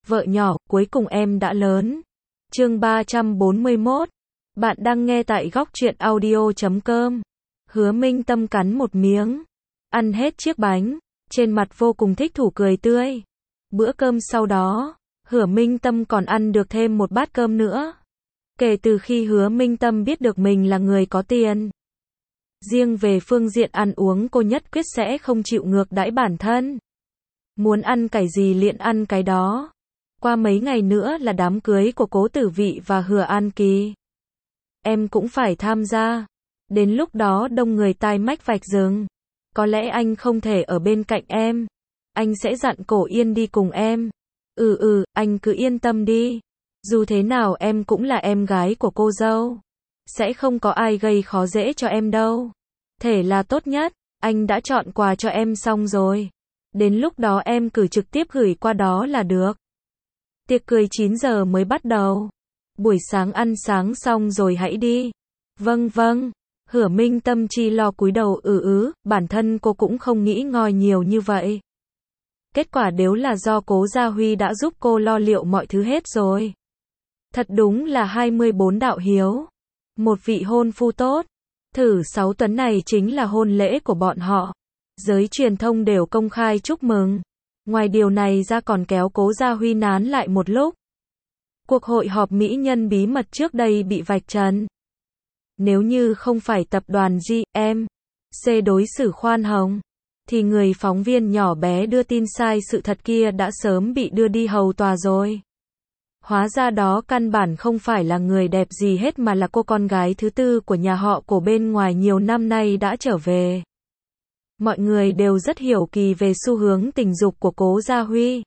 vợ nhỏ, cuối cùng em đã lớn. Chương 341. Bạn đang nghe tại góc truyện audio.com. Hứa Minh Tâm cắn một miếng, ăn hết chiếc bánh, trên mặt vô cùng thích thú cười tươi. Bữa cơm sau đó, Hứa Minh Tâm còn ăn được thêm một bát cơm nữa. Kể từ khi Hứa Minh Tâm biết được mình là người có tiền, riêng về phương diện ăn uống cô nhất quyết sẽ không chịu ngược đãi bản thân. Muốn ăn cái gì liền ăn cái đó. Qua mấy ngày nữa là đám cưới của Cố Tử Vị và Hứa An Kỳ. Em cũng phải tham gia. Đến lúc đó đông người tai mách vạch rừng. Có lẽ anh không thể ở bên cạnh em. Anh sẽ dặn Cổ Yên đi cùng em. Anh cứ yên tâm đi. Dù thế nào em cũng là em gái của cô dâu. Sẽ không có ai gây khó dễ cho em đâu. Thể là tốt nhất. Anh đã chọn quà cho em xong rồi. Đến lúc đó em cứ trực tiếp gửi qua đó là được. Tiệc cười 9 giờ mới bắt đầu. Buổi sáng ăn sáng xong rồi hãy đi. Vâng. Hứa Minh Tâm chi lo cúi đầu bản thân cô cũng không nghĩ ngợi nhiều như vậy. Kết quả đều là do Cố Gia Huy đã giúp cô lo liệu mọi thứ hết rồi. Thật đúng là 24 đạo hiếu. Một vị hôn phu tốt. Thử 6 tuần này chính là hôn lễ của bọn họ. Giới truyền thông đều công khai chúc mừng. Ngoài điều này ra còn kéo Cố Gia Huy nán lại một lúc. Cuộc hội họp mỹ nhân bí mật trước đây bị vạch trần. Nếu như không phải tập đoàn GMC đối xử khoan hồng, thì người phóng viên nhỏ bé đưa tin sai sự thật kia đã sớm bị đưa đi hầu tòa rồi. Hóa ra đó căn bản không phải là người đẹp gì hết mà là cô con gái thứ tư của nhà họ Cổ bên ngoài nhiều năm nay đã trở về. Mọi người đều rất hiểu kỳ về xu hướng tình dục của Cố Gia Huy.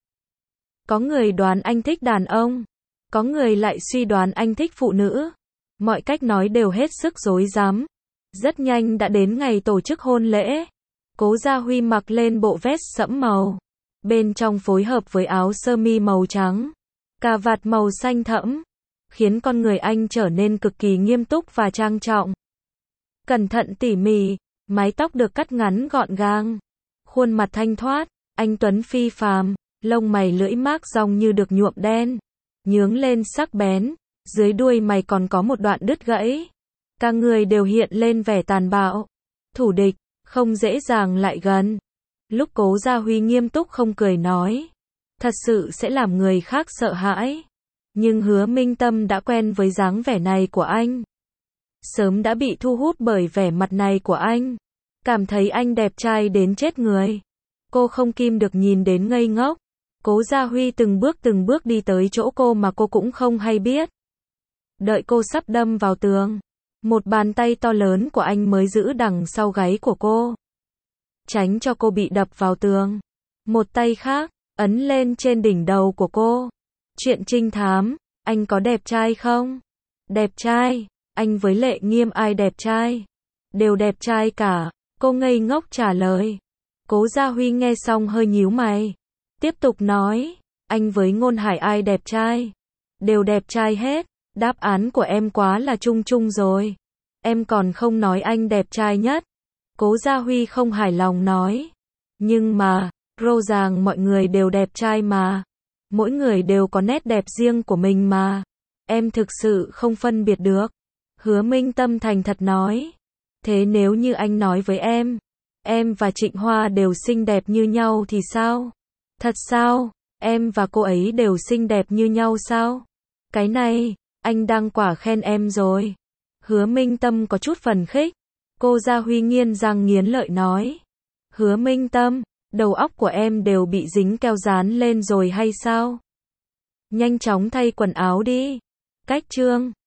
Có người đoán anh thích đàn ông, có người lại suy đoán anh thích phụ nữ. Mọi cách nói đều hết sức rối rắm. Rất nhanh đã đến ngày tổ chức hôn lễ. Cố Gia Huy mặc lên bộ vest sẫm màu, bên trong phối hợp với áo sơ mi màu trắng, cà vạt màu xanh thẫm, khiến con người anh trở nên cực kỳ nghiêm túc và trang trọng. Cẩn thận tỉ mỉ, mái tóc được cắt ngắn gọn gàng, khuôn mặt thanh thoát, anh tuấn phi phàm, lông mày lưỡi mác rong như được nhuộm đen, nhướng lên sắc bén, dưới đuôi mày còn có một đoạn đứt gãy. Cả người đều hiện lên vẻ tàn bạo, thù địch, không dễ dàng lại gần. Lúc Cố Gia Huy nghiêm túc không cười nói, thật sự sẽ làm người khác sợ hãi. Nhưng Hứa Minh Tâm đã quen với dáng vẻ này của anh. Sớm đã bị thu hút bởi vẻ mặt này của anh. Cảm thấy anh đẹp trai đến chết người. Cô không kìm được nhìn đến ngây ngốc. Cố Gia Huy từng bước đi tới chỗ cô mà cô cũng không hay biết. Đợi cô sắp đâm vào tường, một bàn tay to lớn của anh mới giữ đằng sau gáy của cô, tránh cho cô bị đập vào tường. Một tay khác ấn lên trên đỉnh đầu của cô. Chuyện trinh thám, anh có đẹp trai không? Đẹp trai. Anh với Lệ Nghiêm ai đẹp trai? Đều đẹp trai cả. Cô ngây ngốc trả lời. Cố Gia Huy nghe xong hơi nhíu mày, tiếp tục nói, anh với Ngôn Hải ai đẹp trai? Đều đẹp trai hết. Đáp án của em quá là chung chung rồi. Em còn không nói anh đẹp trai nhất. Cố Gia Huy không hài lòng nói. Nhưng mà, rõ ràng mọi người đều đẹp trai mà. Mỗi người đều có nét đẹp riêng của mình mà. Em thực sự không phân biệt được. Hứa Minh Tâm thành thật nói. Thế nếu như anh nói với em và Trịnh Hoa đều xinh đẹp như nhau thì sao? Thật sao? Em và cô ấy đều xinh đẹp như nhau sao? Cái này, anh đang quả khen em rồi. Hứa Minh Tâm có chút phần khích. Cô Gia Huy nghiến răng nghiến lợi nói. Hứa Minh Tâm, đầu óc của em đều bị dính keo dán lên rồi hay sao? Nhanh chóng thay quần áo đi. Cách chương